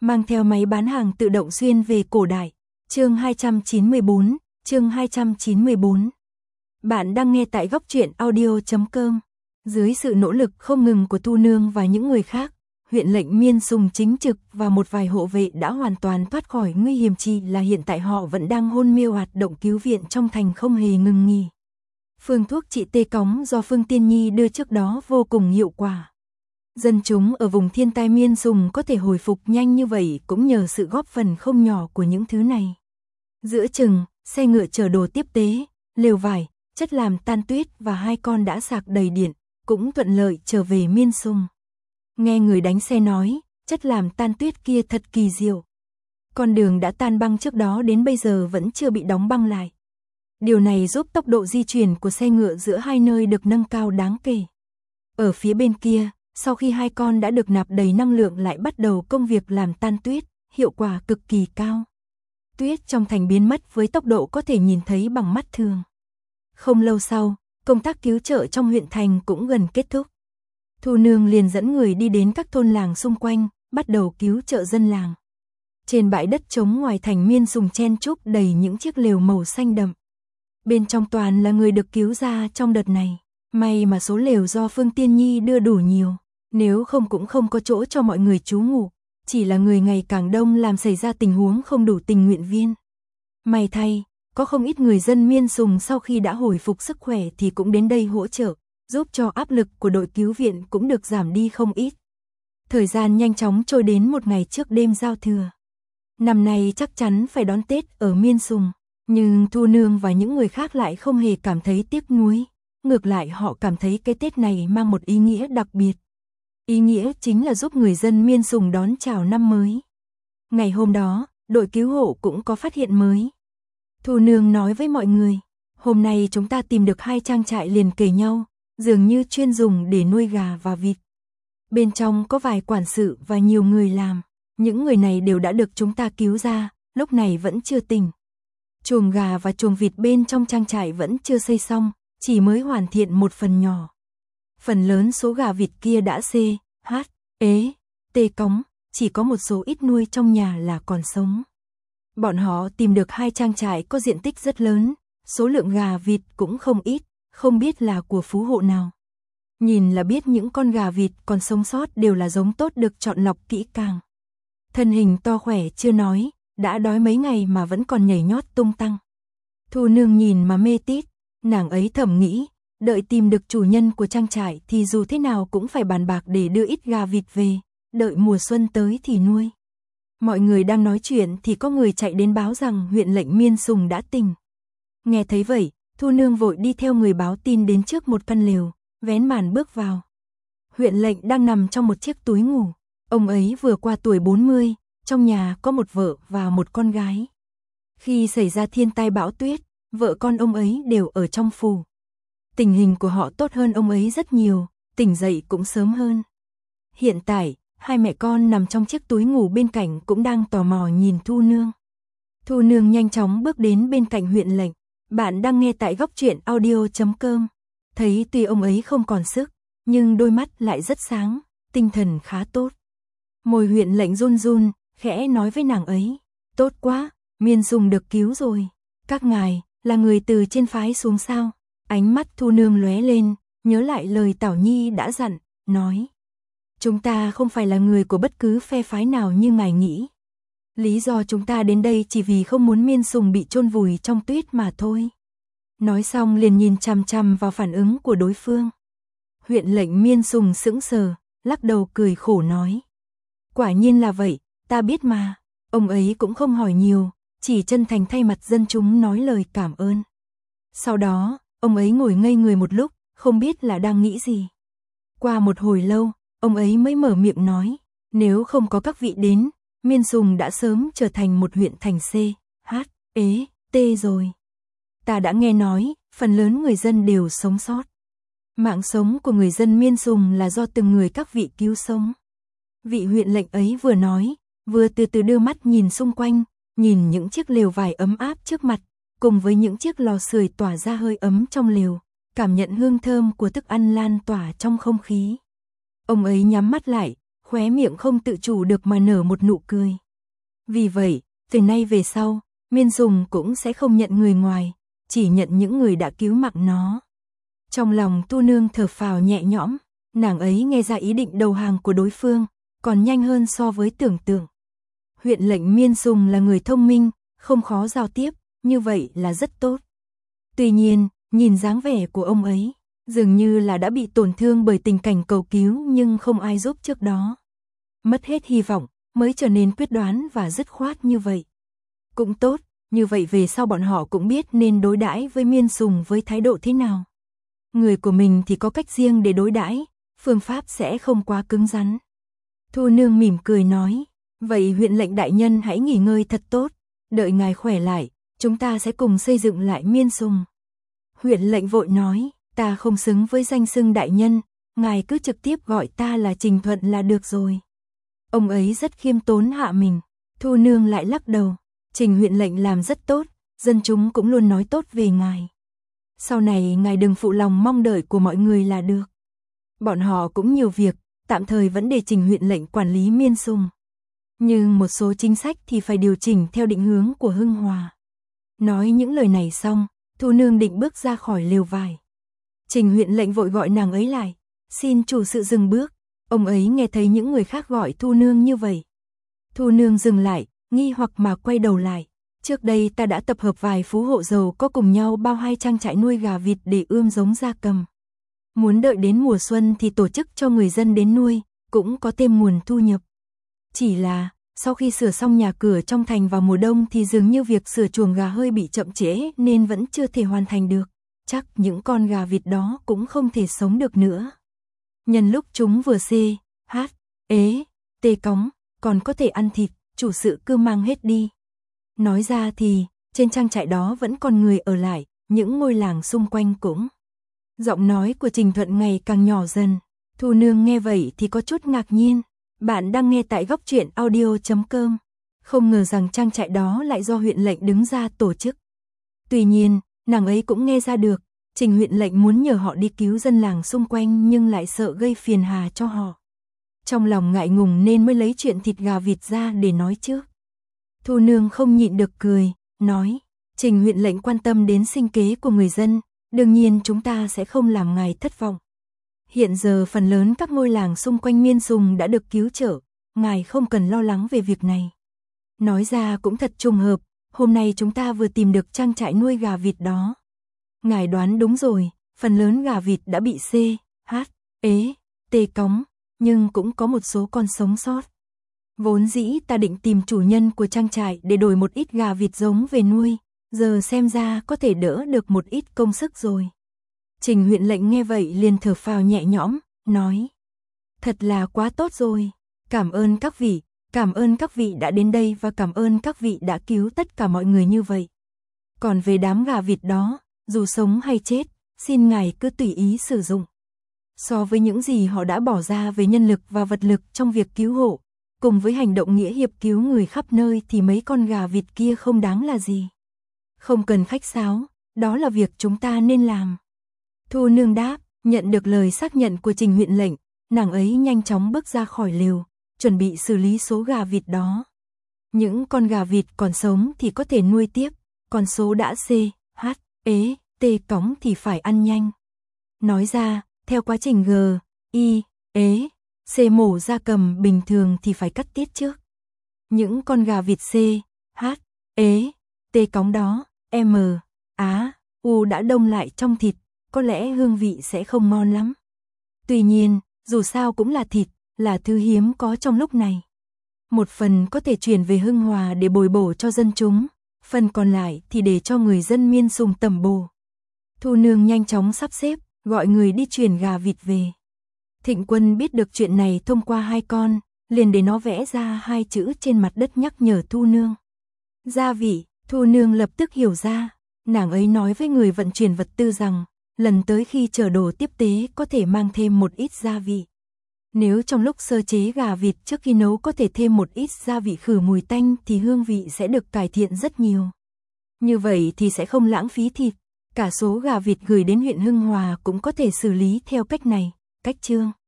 mang theo máy bán hàng tự động xuyên về cổ đại. Chương 294. Bạn đang nghe tại góc truyện audio.com. Dưới sự nỗ lực không ngừng của Thu Nương và những người khác, huyện lệnh Miên Sùng chính trực và một vài hộ vệ đã hoàn toàn thoát khỏi nguy hiểm, chỉ là hiện tại họ vẫn đang hôn mê, hoạt động cứu viện trong thành không hề ngừng nghỉ. Phương thuốc trị tê cóng do Phương Tiên Nhi đưa trước đó vô cùng hiệu quả. Dân chúng ở vùng thiên tai Miên Sùng có thể hồi phục nhanh như vậy cũng nhờ sự góp phần không nhỏ của những thứ này. Giữa chừng, xe ngựa chở đồ tiếp tế, lều vải, chất làm tan tuyết và 2 con đã sạc đầy điện, cũng thuận lợi trở về Miên Sùng. Nghe người đánh xe nói, chất làm tan tuyết kia thật kỳ diệu. Con đường đã tan băng trước đó đến bây giờ vẫn chưa bị đóng băng lại. Điều này giúp tốc độ di chuyển của xe ngựa giữa hai nơi được nâng cao đáng kể. Ở phía bên kia, sau khi 2 con đã được nạp đầy năng lượng lại bắt đầu công việc làm tan tuyết, hiệu quả cực kỳ cao. Tuyết trong thành biến mất với tốc độ có thể nhìn thấy bằng mắt thường. Không lâu sau, công tác cứu trợ trong huyện thành cũng gần kết thúc. Thu Nương liền dẫn người đi đến các thôn làng xung quanh, bắt đầu cứu trợ dân làng. Trên bãi đất trống ngoài thành Miên Sùng chen chúc đầy những chiếc lều màu xanh đậm. Bên trong toàn là người được cứu ra trong đợt này. May mà số lều do Phương Tiên Nhi đưa đủ nhiều, nếu không cũng không có chỗ cho mọi người trú ngụ. Chỉ là người ngày càng đông làm xảy ra tình huống không đủ tình nguyện viên. May thay, có không ít người dân Miên Sùng sau khi đã hồi phục sức khỏe thì cũng đến đây hỗ trợ, giúp cho áp lực của đội cứu viện cũng được giảm đi không ít. Thời gian nhanh chóng trôi đến một ngày trước đêm giao thừa. Năm nay chắc chắn phải đón Tết ở Miên Sùng, nhưng Thu Nương và những người khác lại không hề cảm thấy tiếc nuối. Ngược lại họ cảm thấy cái Tết này mang một ý nghĩa đặc biệt. Ý nghĩa chính là giúp người dân Miên Sùng đón chào năm mới. Ngày hôm đó, đội cứu hộ cũng có phát hiện mới. Thu Nương nói với mọi người, hôm nay chúng ta tìm được 2 trang trại liền kề nhau, dường như chuyên dùng để nuôi gà và vịt. Bên trong có vài quản sự và nhiều người làm. Những người này đều đã được chúng ta cứu ra, lúc này vẫn chưa tỉnh. Chuồng gà và chuồng vịt bên trong trang trại vẫn chưa xây xong, chỉ mới hoàn thiện một phần nhỏ. Phần lớn số gà vịt kia đã tê cóng, chỉ có một số ít nuôi trong nhà là còn sống. Bọn họ tìm được 2 trang trại có diện tích rất lớn, số lượng gà vịt cũng không ít, không biết là của phú hộ nào. Nhìn là biết những con gà vịt còn sống sót đều là giống tốt được chọn lọc kỹ càng. Thân hình to khỏe chưa nói, đã đói mấy ngày mà vẫn còn nhảy nhót tung tăng. Thu Nương nhìn mà mê tít, nàng ấy thầm nghĩ, đợi tìm được chủ nhân của trang trại thì dù thế nào cũng phải bàn bạc để đưa ít gà vịt về, đợi mùa xuân tới thì nuôi. Mọi người đang nói chuyện thì có người chạy đến báo rằng huyện lệnh Miên Sùng đã tỉnh. Nghe thấy vậy, Thu Nương vội đi theo người báo tin đến trước một căn lều, vén màn bước vào. Huyện lệnh đang nằm trong một chiếc túi ngủ, ông ấy vừa qua tuổi 40, trong nhà có một vợ và một con gái. Khi xảy ra thiên tai bão tuyết, vợ con ông ấy đều ở trong phủ. Tình hình của họ tốt hơn ông ấy rất nhiều, tỉnh dậy cũng sớm hơn. Hiện tại, 2 mẹ con nằm trong chiếc túi ngủ bên cạnh cũng đang tò mò nhìn Thu Nương. Thu Nương nhanh chóng bước đến bên cạnh huyện lệnh. Bạn đang nghe tại góc truyện audio.com. Thấy tuy ông ấy không còn sức, nhưng đôi mắt lại rất sáng, tinh thần khá tốt. Môi huyện lệnh run run, khẽ nói với nàng ấy. Tốt quá, Miên Sùng được cứu rồi. Các ngài, là người từ trên phái xuống sao? Ánh mắt Thu Nương lóe lên, nhớ lại lời Tảo Nhi đã dặn, nói. Chúng ta không phải là người của bất cứ phe phái nào như ngài nghĩ. Lý do chúng ta đến đây chỉ vì không muốn Miên Sùng bị chôn vùi trong tuyết mà thôi. Nói xong liền nhìn chằm chằm vào phản ứng của đối phương. Huyện lệnh Miên Sùng sững sờ, lắc đầu cười khổ nói. Quả nhiên là vậy, ta biết mà. Ông ấy cũng không hỏi nhiều, chỉ chân thành thay mặt dân chúng nói lời cảm ơn. Sau đó, ông ấy ngồi ngây người một lúc, không biết là đang nghĩ gì. Qua một hồi lâu, ông ấy mới mở miệng nói, nếu không có các vị đến, Miên Sùng đã sớm trở thành một huyện thành rồi. Ta đã nghe nói, phần lớn người dân đều sống sót. Mạng sống của người dân Miên Sùng là do từng người các vị cứu sống. Vị huyện lệnh ấy vừa nói, vừa từ từ đưa mắt nhìn xung quanh, nhìn những chiếc lều vải ấm áp trước mặt, cùng với những chiếc lò sưởi tỏa ra hơi ấm trong lều, cảm nhận hương thơm của thức ăn lan tỏa trong không khí. Ông ấy nhắm mắt lại, khóe miệng không tự chủ được mà nở một nụ cười. Vì vậy, từ nay về sau, Miên Sùng cũng sẽ không nhận người ngoài, chỉ nhận những người đã cứu mạng nó. Trong lòng Tu Nương thở phào nhẹ nhõm, nàng ấy nghe ra ý định đầu hàng của đối phương, còn nhanh hơn so với tưởng tượng. Huyện lệnh Miên Sùng là người thông minh, không khó giao tiếp, như vậy là rất tốt. Tuy nhiên, nhìn dáng vẻ của ông ấy, dường như là đã bị tổn thương bởi tình cảnh cầu cứu nhưng không ai giúp trước đó. Mất hết hy vọng, mới trở nên quyết đoán và dứt khoát như vậy. Cũng tốt, như vậy về sau bọn họ cũng biết nên đối đãi với Miên Sùng với thái độ thế nào. Người của mình thì có cách riêng để đối đãi, phương pháp sẽ không quá cứng rắn. Thu Nương mỉm cười nói, vậy huyện lệnh đại nhân hãy nghỉ ngơi thật tốt, đợi ngài khỏe lại, chúng ta sẽ cùng xây dựng lại Miên Sùng. Huyện lệnh vội nói, ta không xứng với danh xưng đại nhân, ngài cứ trực tiếp gọi ta là Trình Thuận là được rồi. Ông ấy rất khiêm tốn hạ mình. Thu Nương lại lắc đầu, Trình huyện lệnh làm rất tốt, dân chúng cũng luôn nói tốt về ngài. Sau này ngài đừng phụ lòng mong đợi của mọi người là được. Bọn họ cũng nhiều việc, tạm thời vẫn để Trình huyện lệnh quản lý Miên Sùng. Nhưng một số chính sách thì phải điều chỉnh theo định hướng của Hưng Hòa. Nói những lời này xong, Thu Nương định bước ra khỏi lều vải. Trình huyện lệnh vội gọi nàng ấy lại, xin chủ sự dừng bước. Ông ấy nghe thấy những người khác gọi Thu Nương như vậy. Thu Nương dừng lại, nghi hoặc mà quay đầu lại. Trước đây ta đã tập hợp vài phú hộ giàu có cùng nhau bao 2 trang trại nuôi gà vịt để ươm giống gia cầm. Muốn đợi đến mùa xuân thì tổ chức cho người dân đến nuôi, cũng có thêm nguồn thu nhập. Chỉ là, sau khi sửa xong nhà cửa trong thành vào mùa đông thì dường như việc sửa chuồng gà hơi bị chậm trễ nên vẫn chưa thể hoàn thành được. Chắc những con gà vịt đó cũng không thể sống được nữa. Nhân lúc chúng vừa xê, hát, ế, tê cóng, còn có thể ăn thịt, chủ sự cứ mang hết đi. Nói ra thì, trên trang trại đó vẫn còn người ở lại, những ngôi làng xung quanh cũng. Giọng nói của Trình Thuận ngày càng nhỏ dần. Thu Nương nghe vậy thì có chút ngạc nhiên. Bạn đang nghe tại góc truyện audio.com. Không ngờ rằng trang trại đó lại do huyện lệnh đứng ra tổ chức. Tuy nhiên, nàng ấy cũng nghe ra được, Trình huyện lệnh muốn nhờ họ đi cứu dân làng xung quanh nhưng lại sợ gây phiền hà cho họ. Trong lòng ngại ngùng nên mới lấy chuyện thịt gà vịt ra để nói trước. Thu Nương không nhịn được cười, nói, Trình huyện lệnh quan tâm đến sinh kế của người dân, đương nhiên chúng ta sẽ không làm ngài thất vọng. Hiện giờ phần lớn các ngôi làng xung quanh Miên Sùng đã được cứu trợ, ngài không cần lo lắng về việc này. Nói ra cũng thật trùng hợp, hôm nay chúng ta vừa tìm được trang trại nuôi gà vịt đó. Ngài đoán đúng rồi, phần lớn gà vịt đã bị xê, hát, ế, tê cóng, nhưng cũng có một số con sống sót. Vốn dĩ ta định tìm chủ nhân của trang trại để đổi một ít gà vịt giống về nuôi, giờ xem ra có thể đỡ được một ít công sức rồi. Trình huyện lệnh nghe vậy liền thở phào nhẹ nhõm, nói, thật là quá tốt rồi, cảm ơn các vị đã đến đây và cảm ơn các vị đã cứu tất cả mọi người như vậy. Còn về đám gà vịt đó, dù sống hay chết, xin ngài cứ tùy ý sử dụng. So với những gì họ đã bỏ ra về nhân lực và vật lực trong việc cứu hộ, cùng với hành động nghĩa hiệp cứu người khắp nơi thì mấy con gà vịt kia không đáng là gì. Không cần khách sáo, đó là việc chúng ta nên làm. Thu Nương đáp, nhận được lời xác nhận của Trình huyện lệnh, nàng ấy nhanh chóng bước ra khỏi lều, chuẩn bị xử lý số gà vịt đó. Những con gà vịt còn sống thì có thể nuôi tiếp, còn số đã xê, hát, ế, tê cóng thì phải ăn nhanh. Nói ra, theo quá trình G, I, ế, C mổ gia cầm bình thường thì phải cắt tiết trước. Những con gà vịt C, H, ế, tê cóng đó, M, Á, U đã đông lại trong thịt, có lẽ hương vị sẽ không ngon lắm. Tuy nhiên, dù sao cũng là thịt, là thứ hiếm có trong lúc này. Một phần có thể chuyển về Hưng Hòa để bồi bổ cho dân chúng, phần còn lại thì để cho người dân Miên Sùng tẩm bổ. Thu Nương nhanh chóng sắp xếp, gọi người đi chuyển gà vịt về. Thịnh Quân biết được chuyện này thông qua 2 con, liền để nó vẽ ra 2 chữ trên mặt đất nhắc nhở Thu Nương. Gia vị, Thu Nương lập tức hiểu ra, nàng ấy nói với người vận chuyển vật tư rằng, lần tới khi chở đồ tiếp tế có thể mang thêm một ít gia vị. Nếu trong lúc sơ chế gà vịt trước khi nấu có thể thêm một ít gia vị khử mùi tanh thì hương vị sẽ được cải thiện rất nhiều. Như vậy thì sẽ không lãng phí thịt, cả số gà vịt gửi đến huyện Hưng Hòa cũng có thể xử lý theo cách này, cách chương.